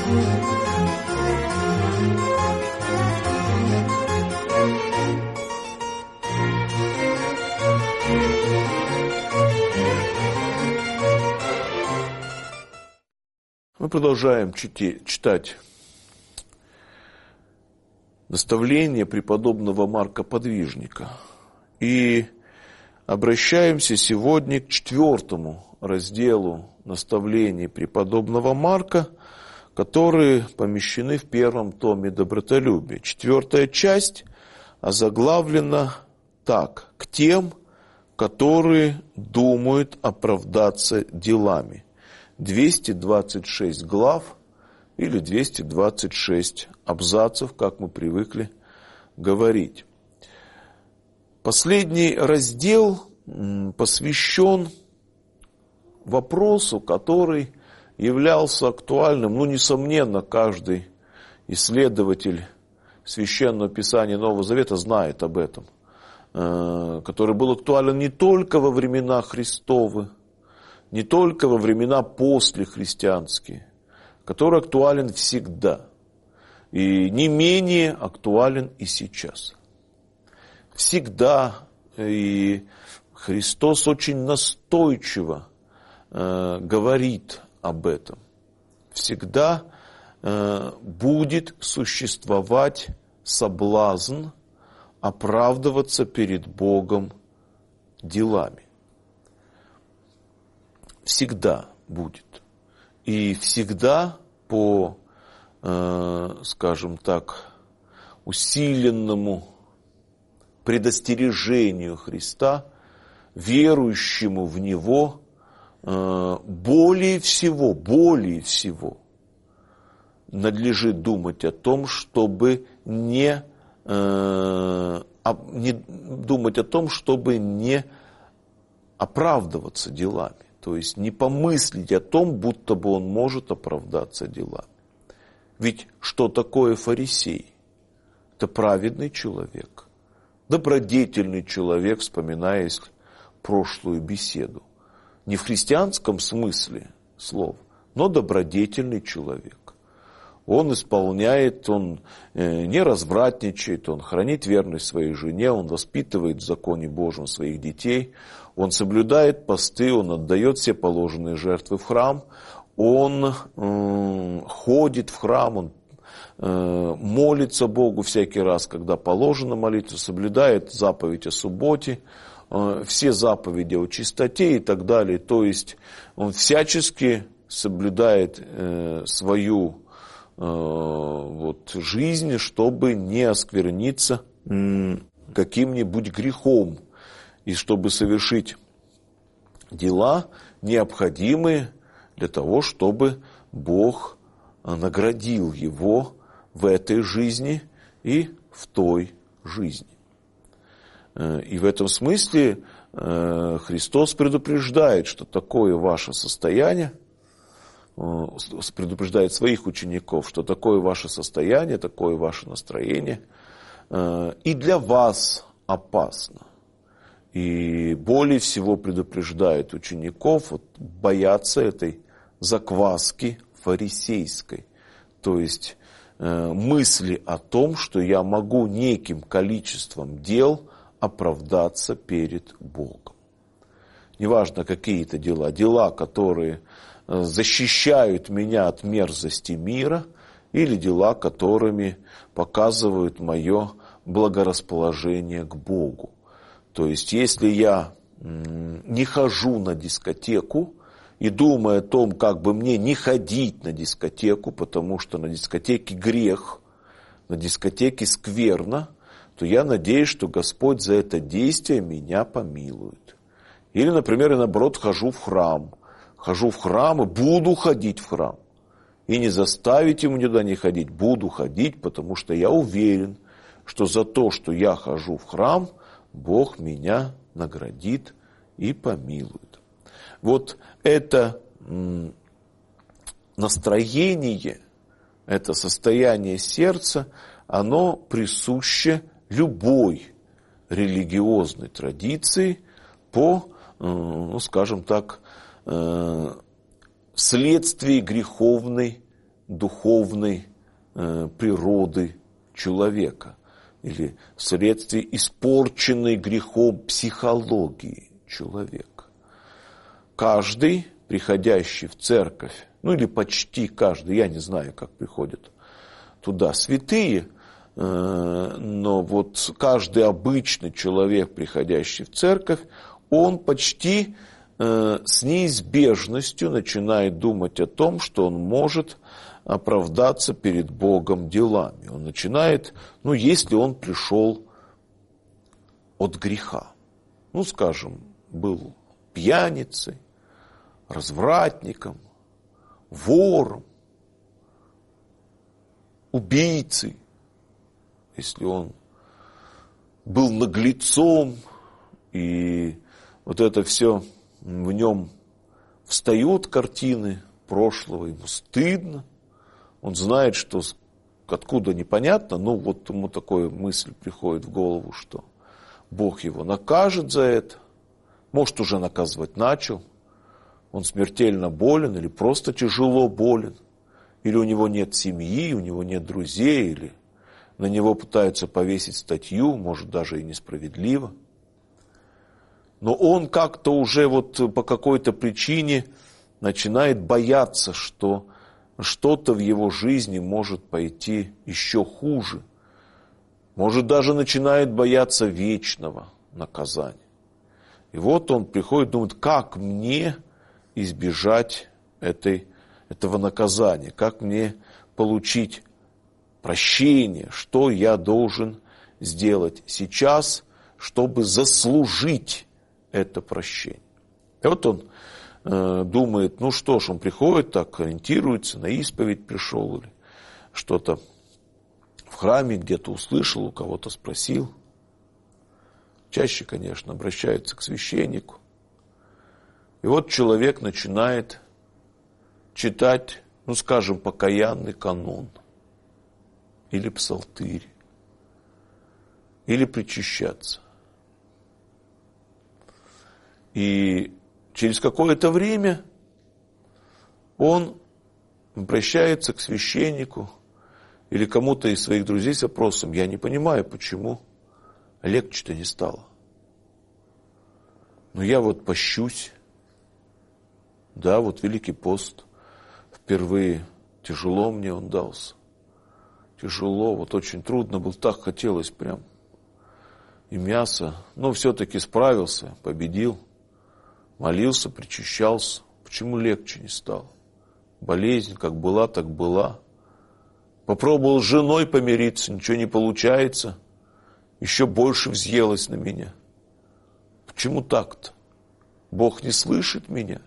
Мы продолжаем читать наставление преподобного Марка Подвижника. И обращаемся сегодня к 4 разделу наставлений преподобного Марка, которые помещены в 1 томе «Добротолюбие». 4 часть озаглавлена так: «К тем, которые думают оправдаться делами». 226 глав или 226 абзацев, как мы привыкли говорить. Последний раздел посвящен вопросу, который являлся актуальным, несомненно, каждый исследователь Священного Писания Нового Завета знает об этом, который был актуален не только во времена Христовы, не только во времена послехристианские, который актуален всегда и не менее актуален и сейчас. Всегда, и Христос очень настойчиво говорит об этом, всегда будет существовать соблазн оправдываться перед Богом делами. Всегда будет. И всегда по, скажем так, усиленному предостережению Христа, верующему в Него, более всего надлежит думать о том, чтобы не оправдываться делами. То есть не помыслить о том, будто бы он может оправдаться делами. Ведь что такое фарисей? Это праведный человек, добродетельный человек, вспоминая прошлую беседу. Не в христианском смысле слова, но добродетельный человек. Он исполняет, он не развратничает, он хранит верность своей жене, он воспитывает в законе Божьем своих детей, он соблюдает посты, он отдает все положенные жертвы в храм, он ходит в храм, он молится Богу всякий раз, когда положено молиться, соблюдает заповедь о субботе, все заповеди о чистоте и так далее. То есть он всячески соблюдает свою жизнь, чтобы не оскверниться каким-нибудь грехом, и чтобы совершить дела, необходимые для того, чтобы Бог наградил его в этой жизни и в той жизни. И в этом смысле Христос предупреждает, что такое ваше состояние, предупреждает своих учеников, что такое ваше состояние, такое ваше настроение и для вас опасно. И более всего предупреждает учеников бояться этой закваски фарисейской, то есть мысли о том, что я могу неким количеством дел оправдаться перед Богом. Неважно, какие это дела, дела, которые защищают меня от мерзости мира, или дела, которыми показывают мое благорасположение к Богу. То есть, если я не хожу на дискотеку и думаю о том, как бы мне не ходить на дискотеку, потому что на дискотеке грех, на дискотеке скверно, то я надеюсь, что Господь за это действие меня помилует. Или, например, я наоборот хожу в храм и буду ходить в храм. И не заставить ему никуда не ходить, буду ходить, потому что я уверен, что за то, что я хожу в храм, Бог меня наградит и помилует. Вот это настроение, это состояние сердца, оно присуще любой религиозной традиции по, скажем так, вследствие греховной духовной природы человека или вследствие испорченной грехом психологии человека. Каждый, приходящий в церковь, ну или почти каждый, я не знаю, как приходят туда святые, но вот каждый обычный человек, приходящий в церковь, он почти с неизбежностью начинает думать о том, что он может оправдаться перед Богом делами. Он начинает, если он пришел от греха, скажем, был пьяницей, развратником, вором, убийцей, если он был наглецом, и вот это все в нем встают картины прошлого, ему стыдно, он знает, что откуда непонятно, вот ему такая мысль приходит в голову, что Бог его накажет за это, может, уже наказывать начал, он смертельно болен или просто тяжело болен, или у него нет семьи, у него нет друзей, или на него пытаются повесить статью, может, даже и несправедливо. Но он как-то уже по какой-то причине начинает бояться, что что-то в его жизни может пойти еще хуже. Может, даже начинает бояться вечного наказания. И вот он приходит, думает, как мне избежать этого наказания, как мне получить прощение, что я должен сделать сейчас, чтобы заслужить это прощение. И вот он думает, что ж, он приходит, так ориентируется, на исповедь пришел или что-то в храме где-то услышал, у кого-то спросил. Чаще, конечно, обращается к священнику. И вот человек начинает читать, скажем, покаянный канон, или псалтырь, или причащаться. И через какое-то время он обращается к священнику или кому-то из своих друзей с вопросом: я не понимаю, почему легче-то не стало. Я пощусь. Да, Великий пост. Впервые тяжело мне он дался. Тяжело, очень трудно было, так хотелось прям. И мясо. Но все-таки справился, победил. Молился, причащался. Почему легче не стало? Болезнь как была, так была. Попробовал с женой помириться, ничего не получается. Еще больше взъелась на меня. Почему так-то? Бог не слышит меня?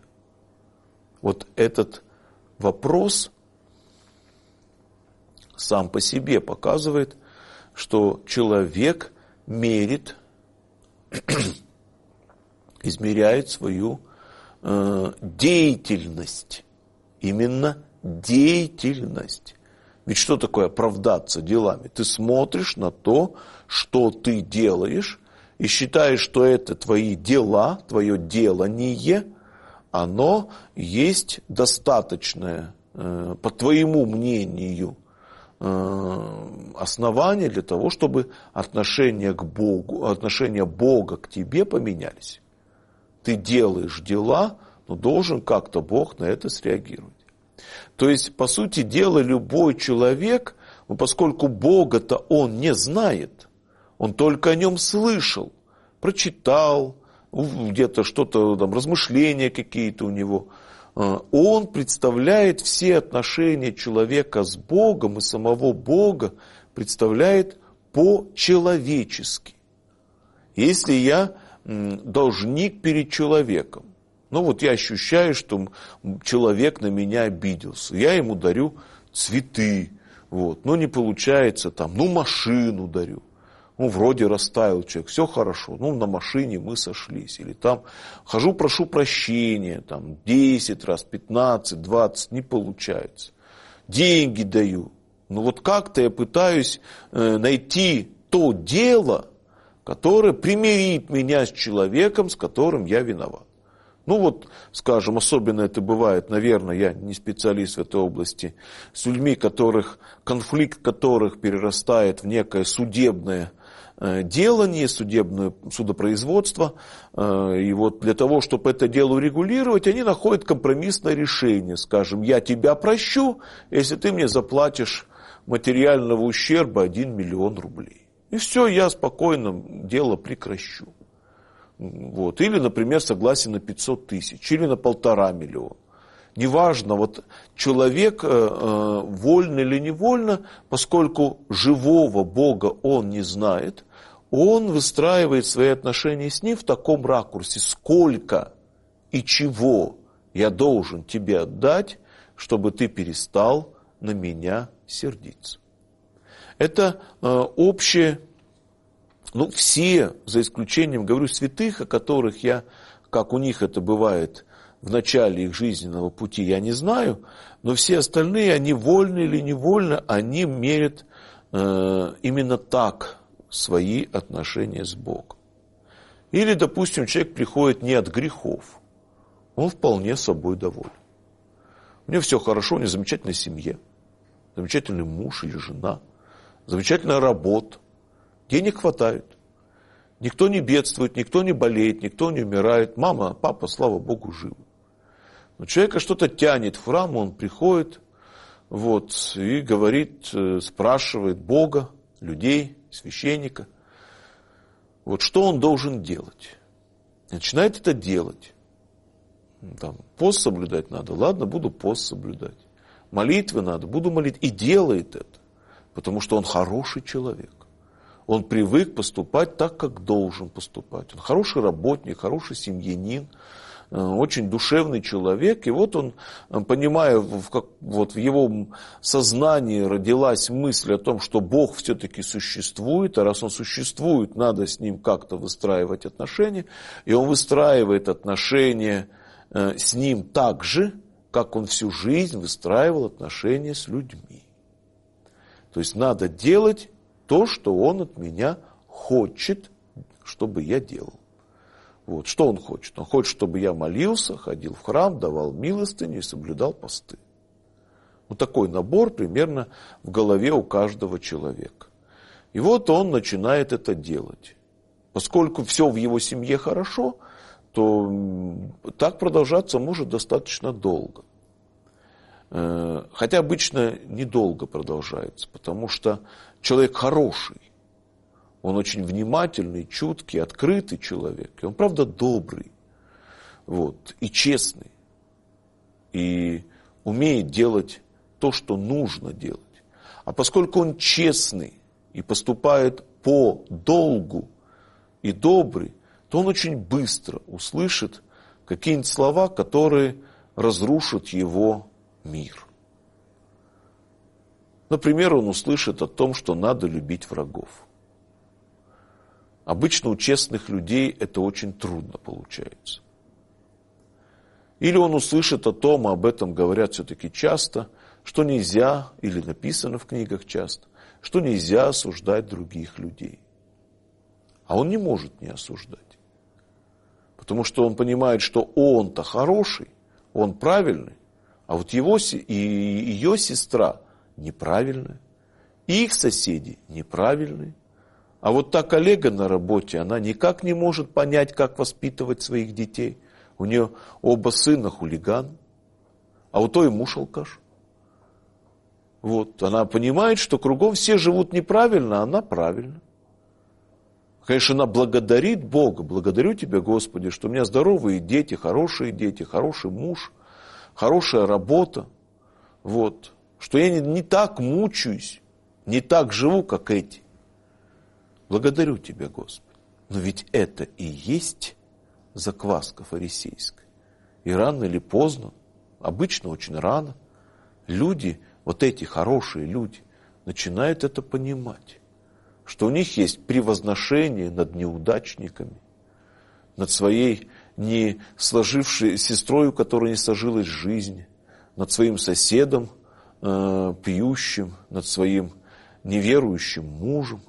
Этот вопрос сам по себе показывает, что человек измеряет свою деятельность. Именно деятельность. Ведь что такое оправдаться делами? Ты смотришь на то, что ты делаешь, и считаешь, что это твои дела, твое делание, оно есть достаточное, по твоему мнению, основание для того, чтобы отношение Бога к тебе поменялись. Ты делаешь дела, но должен как-то Бог на это среагировать. То есть, по сути дела, любой человек, поскольку Бога-то он не знает, он только о нем слышал, прочитал, где-то что-то, размышления какие-то у него, он представляет все отношения человека с Богом и самого Бога представляет по-человечески. Если я должник перед человеком, я ощущаю, что человек на меня обиделся, я ему дарю цветы, не получается машину дарю. Вроде растаял человек, все хорошо, на машине мы сошлись. Или хожу, прошу прощения, 10 раз, 15, 20, не получается. Деньги даю. Как-то я пытаюсь найти то дело, которое примирит меня с человеком, с которым я виноват. Ну вот, скажем, особенно это бывает, наверное, я не специалист в этой области, с людьми, конфликт которых перерастает в некое судебное делание, судебное судопроизводство. И вот для того, чтобы это дело урегулировать, они находят компромиссное решение. Скажем, я тебя прощу, если ты мне заплатишь материального ущерба 1 миллион рублей. И все, я спокойно дело прекращу. Вот. Или, например, согласен на 500 тысяч, или на 1,5 миллиона. Неважно, вот человек вольно или невольно, поскольку живого Бога он не знает, он выстраивает свои отношения с Ним в таком ракурсе. Сколько и чего я должен тебе отдать, чтобы ты перестал на меня сердиться. Это общее, все, за исключением, говорю, святых, о которых я, как у них это бывает в начале их жизненного пути, я не знаю, но все остальные, они вольно или невольно, они мерят именно так свои отношения с Богом. Или, допустим, человек приходит не от грехов, он вполне собой доволен. У него все хорошо, у него замечательная семья, замечательный муж или жена, замечательная работа, денег хватает. Никто не бедствует, никто не болеет, никто не умирает. Мама, папа, слава Богу, живы. Но человека что-то тянет в храм, он приходит и говорит, спрашивает Бога, людей, священника, что он должен делать. Начинает это делать. Пост соблюдать надо, ладно, буду пост соблюдать. Молитвы надо, буду молить. И делает это, потому что он хороший человек. Он привык поступать так, как должен поступать. Он хороший работник, хороший семьянин, очень душевный человек. И вот он, понимая, в его сознании родилась мысль о том, что Бог все-таки существует, а раз он существует, надо с ним как-то выстраивать отношения. И он выстраивает отношения с ним так же, как он всю жизнь выстраивал отношения с людьми. То есть надо делать то, что он от меня хочет, чтобы я делал. Что он хочет? Он хочет, чтобы я молился, ходил в храм, давал милостыню и соблюдал посты. Такой набор примерно в голове у каждого человека. И вот он начинает это делать. Поскольку все в его семье хорошо, то так продолжаться может достаточно долго. Хотя обычно недолго продолжается, потому что человек хороший. Он очень внимательный, чуткий, открытый человек. И он, правда, добрый. И честный. И умеет делать то, что нужно делать. А поскольку он честный и поступает по долгу и добрый, то он очень быстро услышит какие-нибудь слова, которые разрушат его мир. Например, он услышит о том, что надо любить врагов. Обычно у честных людей это очень трудно получается. Или он услышит о том, об этом говорят все-таки часто, что нельзя, или написано в книгах часто, что нельзя осуждать других людей. А он не может не осуждать. Потому что он понимает, что он-то хороший, он правильный, а вот его и ее сестра неправильная, и их соседи неправильные. А вот та коллега на работе, она никак не может понять, как воспитывать своих детей. У нее оба сына хулиган, а у той муж алкаш. Она понимает, что кругом все живут неправильно, а она правильно. Конечно, она благодарит Бога. Благодарю Тебя, Господи, что у меня здоровые дети, хороший муж, хорошая работа. Что я не так мучаюсь, не так живу, как эти. Благодарю Тебя, Господи. Но ведь это и есть закваска фарисейская. И рано или поздно, обычно очень рано, люди, эти хорошие люди, начинают это понимать. Что у них есть превозношение над неудачниками, над своей не сложившей сестрой, у которой не сложилась жизнь, над своим соседом пьющим, над своим неверующим мужем,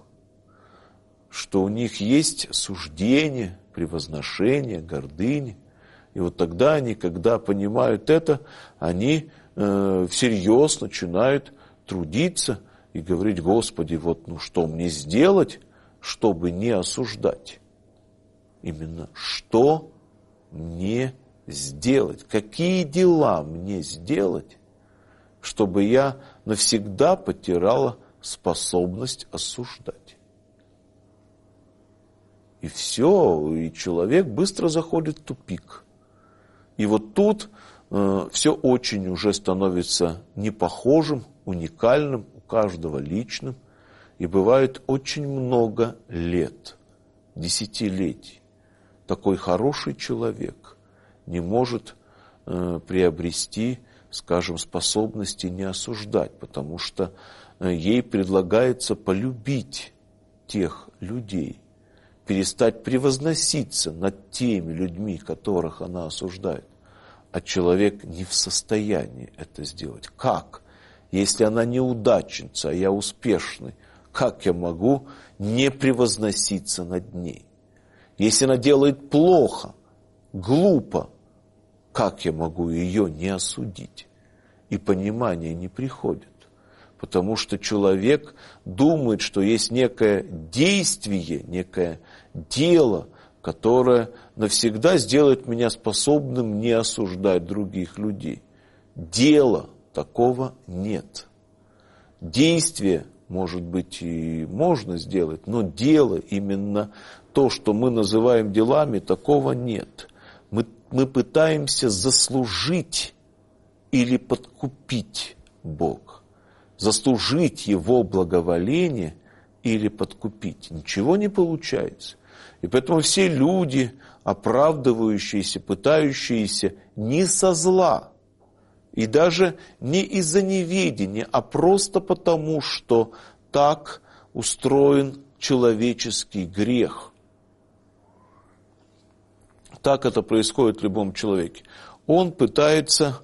что у них есть суждение, превозношение, гордыня. И И вот тогда они, когда понимают это, они всерьез начинают трудиться и говорить: Господи, вот что мне сделать, чтобы не осуждать? Именно что мне сделать? Какие дела мне сделать, чтобы я навсегда потеряла способность осуждать? И все, и человек быстро заходит в тупик. И вот тут все очень уже становится непохожим, уникальным, у каждого личным. И бывает очень много лет, десятилетий. Такой хороший человек не может приобрести, скажем, способности не осуждать, потому что ей предлагается полюбить тех людей, перестать превозноситься над теми людьми, которых она осуждает. А человек не в состоянии это сделать. Как? Если она неудачница, а я успешный, как я могу не превозноситься над ней? Если она делает плохо, глупо, как я могу ее не осудить? И понимание не приходит. Потому что человек думает, что есть некое действие, некое дело, которое навсегда сделает меня способным не осуждать других людей. Дела такого нет. Действие, может быть, и можно сделать, но дело, именно то, что мы называем делами, такого нет. Мы пытаемся заслужить или подкупить Бога. Заслужить Его благоволение или подкупить. Ничего не получается. И поэтому все люди, оправдывающиеся, пытающиеся не со зла, и даже не из-за неведения, а просто потому, что так устроен человеческий грех. Так это происходит в любом человеке. Он пытается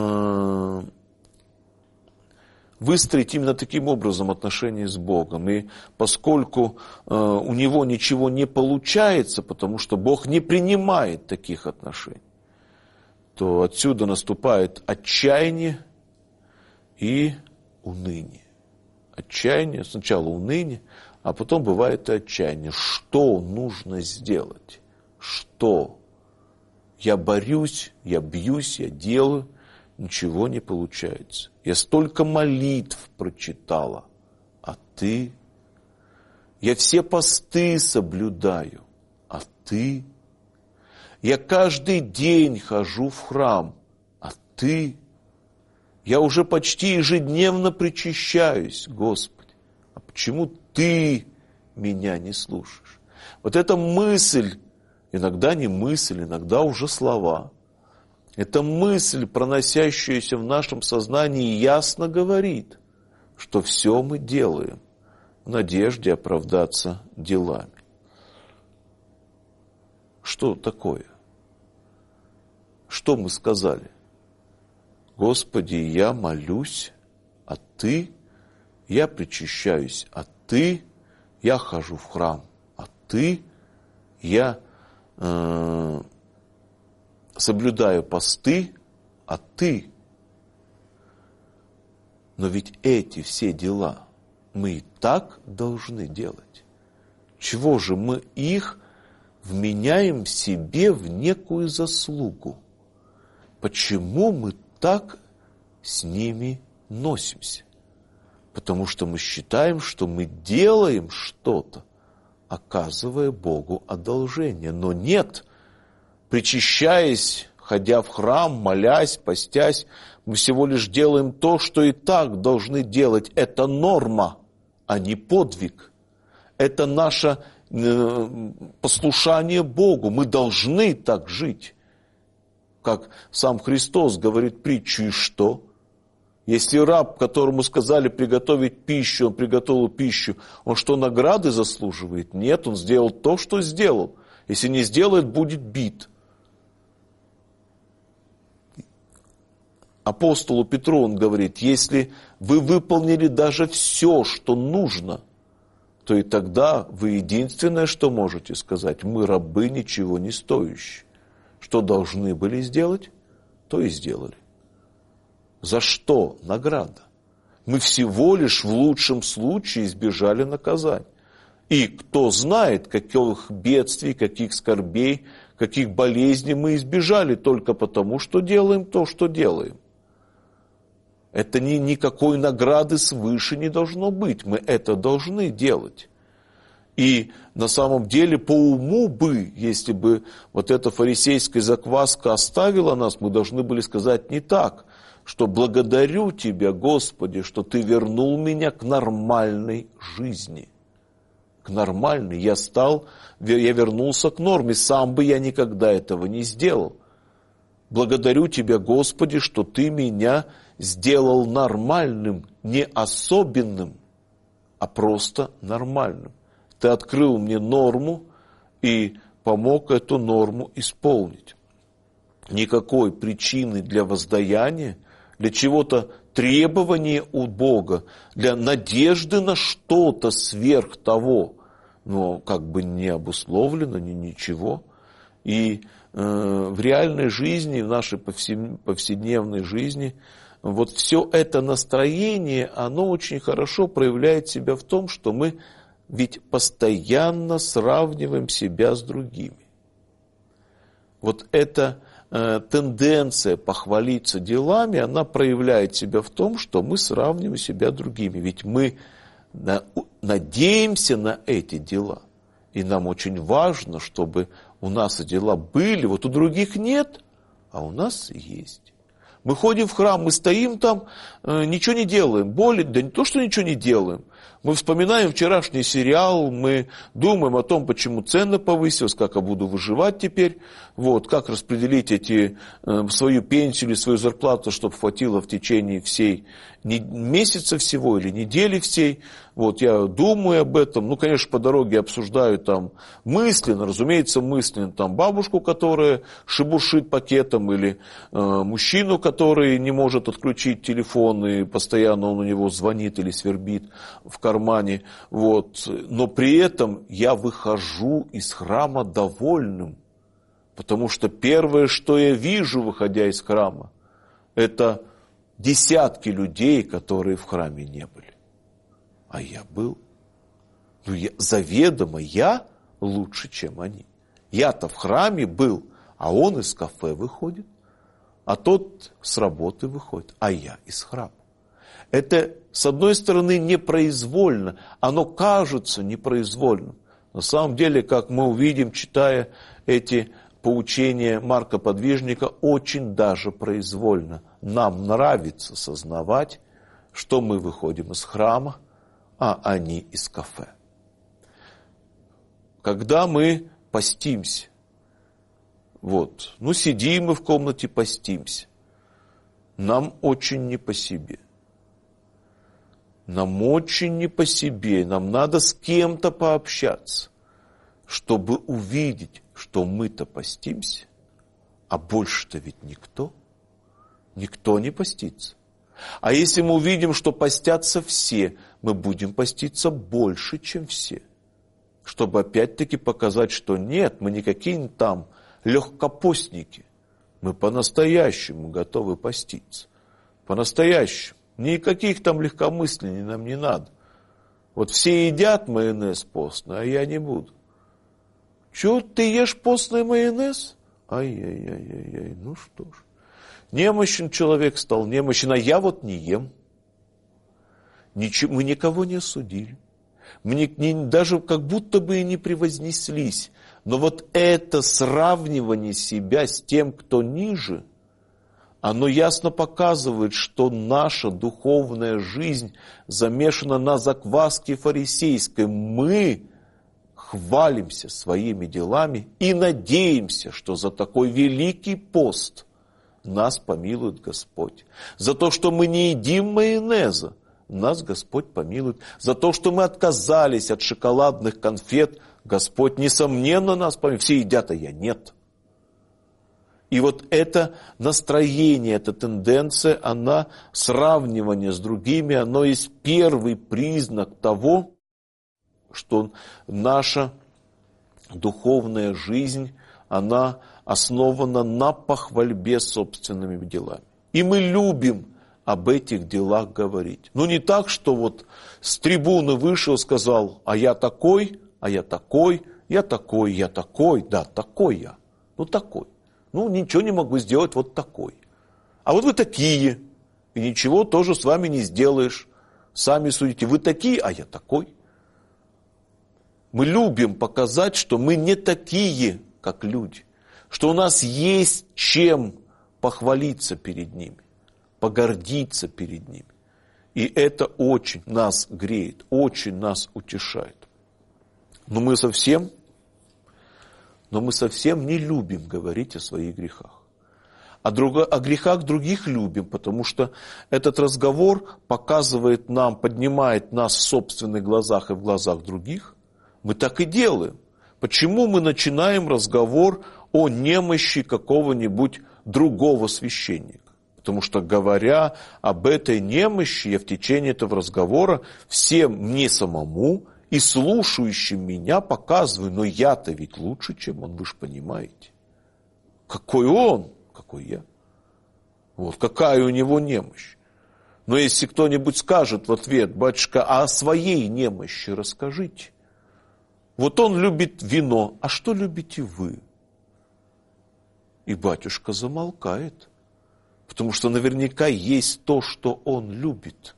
выстроить именно таким образом отношения с Богом. И поскольку у него ничего не получается, потому что Бог не принимает таких отношений, то отсюда наступает отчаяние и уныние. Отчаяние, сначала уныние, а потом бывает и отчаяние. Что нужно сделать? Что? Я борюсь, я бьюсь, я делаю, ничего не получается. Я столько молитв прочитала, а ты? Я все посты соблюдаю, а ты? Я каждый день хожу в храм, а ты? Я уже почти ежедневно причащаюсь, Господи, а почему ты меня не слушаешь? Вот эта мысль, иногда не мысль, иногда уже слова, эта мысль, проносящаяся в нашем сознании, ясно говорит, что все мы делаем в надежде оправдаться делами. Что такое? Что мы сказали? Господи, я молюсь, а ты? Я причащаюсь, а ты? Я хожу в храм, а ты? Я соблюдаю посты, а ты? Но ведь эти все дела мы и так должны делать. Чего же мы их вменяем себе в некую заслугу? Почему мы так с ними носимся? Потому что мы считаем, что мы делаем что-то, оказывая Богу одолжение. Но нет, причащаясь, ходя в храм, молясь, постясь, мы всего лишь делаем то, что и так должны делать. Это норма, а не подвиг. Это наше послушание Богу. Мы должны так жить. Как сам Христос говорит притчу, и что? Если раб, которому сказали приготовить пищу, он приготовил пищу, он что, награды заслуживает? Нет, он сделал то, что сделал. Если не сделает, будет бит. Апостолу Петру он говорит, если вы выполнили даже все, что нужно, то и тогда вы единственное, что можете сказать, мы рабы ничего не стоящие. Что должны были сделать, то и сделали. За что награда? Мы всего лишь в лучшем случае избежали наказания. И кто знает, каких бедствий, каких скорбей, каких болезней мы избежали только потому, что делаем то, что делаем. Это никакой награды свыше не должно быть. Мы это должны делать. И на самом деле по уму бы, если бы вот эта фарисейская закваска оставила нас, мы должны были сказать не так, что благодарю Тебя, Господи, что Ты вернул меня к нормальной жизни. К нормальной. Я вернулся к норме. Сам бы я никогда этого не сделал. Благодарю Тебя, Господи, что Ты меня сделал нормальным, не особенным, а просто нормальным. Ты открыл мне норму и помог эту норму исполнить. Никакой причины для воздаяния, для чего-то требования у Бога, для надежды на что-то сверх того, но как бы не обусловлено, ничего. И в реальной жизни, в нашей повседневной жизни, вот все это настроение, оно очень хорошо проявляет себя в том, что мы ведь постоянно сравниваем себя с другими. Вот эта тенденция похвалиться делами, она проявляет себя в том, что мы сравниваем себя с другими. Ведь мы надеемся на эти дела. И нам очень важно, чтобы у нас дела были, вот у других нет, а у нас есть. Мы ходим в храм, мы стоим там, ничего не делаем. Да не то, что ничего не делаем. Мы вспоминаем вчерашний сериал, мы думаем о том, почему цены повысились, как я буду выживать теперь, вот, как распределить свою пенсию или свою зарплату, чтобы хватило в течение всей месяца всего или недели всей. Вот, я думаю об этом, конечно, по дороге обсуждаю там мысленно, разумеется, мысленно, там бабушку, которая шебуршит пакетом, или мужчину, который не может отключить телефон, и постоянно он у него звонит или свербит в кармане. Вот. Но при этом я выхожу из храма довольным, потому что первое, что я вижу, выходя из храма, это десятки людей, которые в храме не были. А я был. Заведомо я лучше, чем они. Я-то в храме был, а он из кафе выходит, а тот с работы выходит, а я из храма. Это, с одной стороны, непроизвольно, оно кажется непроизвольным. На самом деле, как мы увидим, читая эти поучения Марка Подвижника, очень даже произвольно. Нам нравится сознавать, что мы выходим из храма, а они из кафе. Когда мы постимся, сидим мы в комнате, постимся, нам очень не по себе. Нам очень не по себе, нам надо с кем-то пообщаться, чтобы увидеть, что мы-то постимся, а больше-то ведь никто не постится. А если мы увидим, что постятся все, мы будем поститься больше, чем все. Чтобы опять-таки показать, что нет, мы не какие-нибудь там легкопостники. Мы по-настоящему готовы поститься. По-настоящему. Никаких там легкомыслений нам не надо. Вот все едят майонез постный, а я не буду. Чего ты ешь постный майонез? Ай-яй-яй-яй, ну что ж. Немощен человек стал, немощен, а я не ем. Мы никого не осудили. Мы даже как будто бы и не превознеслись. Но это сравнивание себя с тем, кто ниже, оно ясно показывает, что наша духовная жизнь замешана на закваске фарисейской. Мы хвалимся своими делами и надеемся, что за такой великий пост нас помилует Господь. За то, что мы не едим майонеза, нас Господь помилует. За то, что мы отказались от шоколадных конфет, Господь, несомненно, нас помилует. Все едят, а я нет. И это настроение, эта тенденция, она, сравнивание с другими, оно есть первый признак того, что наша духовная жизнь, она основана на похвальбе собственными делами. И мы любим об этих делах говорить. Но не так, что вот с трибуны вышел, сказал, а я такой, а я такой, я такой, я такой, да, такой я. Ну такой. Ну ничего не могу сделать, вот такой. А вот вы такие, и ничего тоже с вами не сделаешь. Сами судите, вы такие, а я такой. Мы любим показать, что мы не такие, как люди. Что у нас есть чем похвалиться перед ними, погордиться перед ними. И это очень нас греет, очень нас утешает. Но мы совсем не любим говорить о своих грехах. О грехах других любим, потому что этот разговор показывает нам, поднимает нас в собственных глазах и в глазах других. Мы так и делаем. Почему мы начинаем разговор о немощи какого-нибудь другого священника? Потому что, говоря об этой немощи, я в течение этого разговора всем мне самому и слушающим меня показываю, но я-то ведь лучше, чем он, вы же понимаете. Какой он, какой я. Вот, какая у него немощь. Но если кто-нибудь скажет в ответ, батюшка, а о своей немощи расскажите. Вот он любит вино, а что любите вы? И батюшка замолкает, потому что наверняка есть то, что он любит.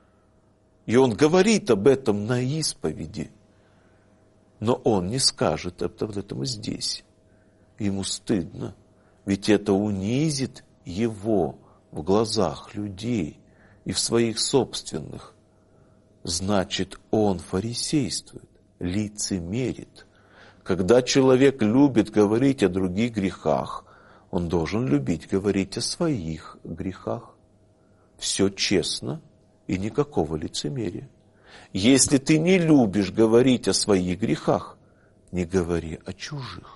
И он говорит об этом на исповеди, но он не скажет об этом здесь. Ему стыдно, ведь это унизит его в глазах людей и в своих собственных. Значит, он фарисействует. Лицемерит. Когда человек любит говорить о других грехах, он должен любить говорить о своих грехах. Все честно и никакого лицемерия. Если ты не любишь говорить о своих грехах, не говори о чужих.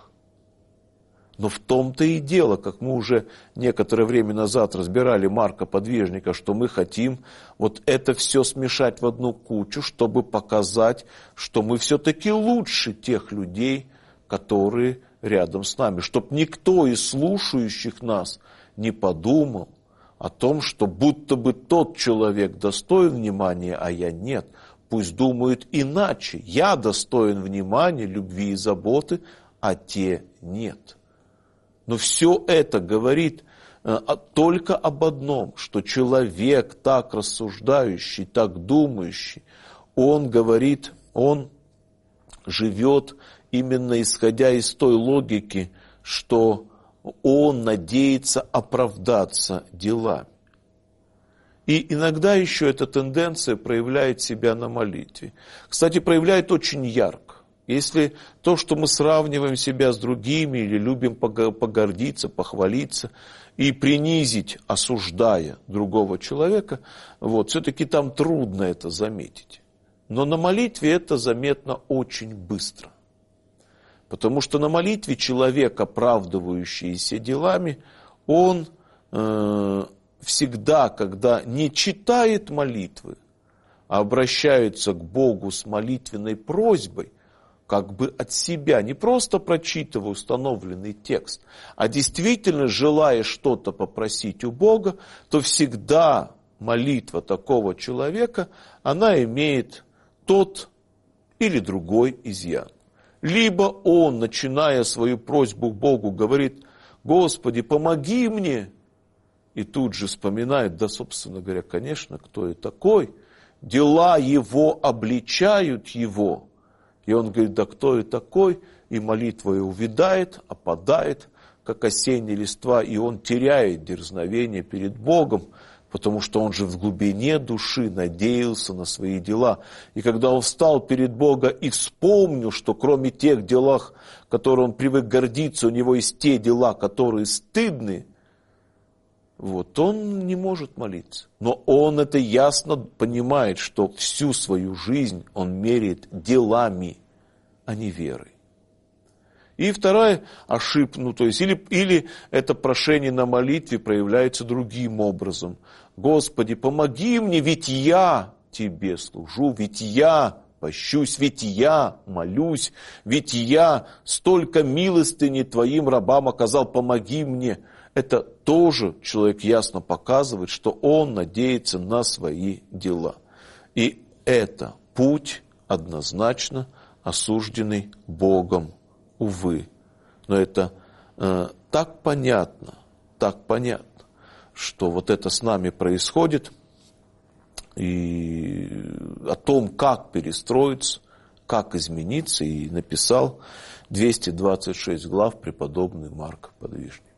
Но в том-то и дело, как мы уже некоторое время назад разбирали Марка Подвижника, что мы хотим вот это все смешать в одну кучу, чтобы показать, что мы все-таки лучше тех людей, которые рядом с нами. Чтоб никто из слушающих нас не подумал о том, что будто бы тот человек достоин внимания, а я нет. Пусть думают иначе. Я достоин внимания, любви и заботы, а те нет. Но все это говорит только об одном, что человек так рассуждающий, так думающий, он говорит, он живет именно исходя из той логики, что он надеется оправдаться делами. И иногда еще эта тенденция проявляет себя на молитве. Кстати, проявляет очень ярко. Если то, что мы сравниваем себя с другими или любим погордиться, похвалиться и принизить, осуждая другого человека, вот, все-таки там трудно это заметить. Но на молитве это заметно очень быстро. Потому что на молитве человек, оправдывающийся делами, он всегда, когда не читает молитвы, а обращается к Богу с молитвенной просьбой, как бы от себя, не просто прочитывая установленный текст, а действительно желая что-то попросить у Бога, то всегда молитва такого человека, она имеет тот или другой изъян. Либо он, начиная свою просьбу к Богу, говорит: «Господи, помоги мне», и тут же вспоминает, да, собственно говоря, конечно, кто и такой, дела его обличают его. И он говорит: да кто и такой, и молитва и увядает, опадает, как осенняя листва, и он теряет дерзновение перед Богом, потому что он же в глубине души надеялся на свои дела. И когда он встал перед Богом и вспомнил, что кроме тех дел, которые он привык гордиться, у него есть те дела, которые стыдны, вот, он не может молиться. Но он это ясно понимает, что всю свою жизнь он меряет делами, а не верой. И вторая ошибка, то есть, или это прошение на молитве проявляется другим образом. Господи, помоги мне, ведь я Тебе служу, ведь я пощусь, ведь я молюсь, ведь я столько милостыни твоим рабам оказал, помоги мне. Это тоже человек ясно показывает, что он надеется на свои дела. И это путь однозначно осужденный Богом, увы. Но это так понятно, что вот это с нами происходит, и о том, как перестроиться, как измениться, и написал 226 глав преподобный Марк Подвижник.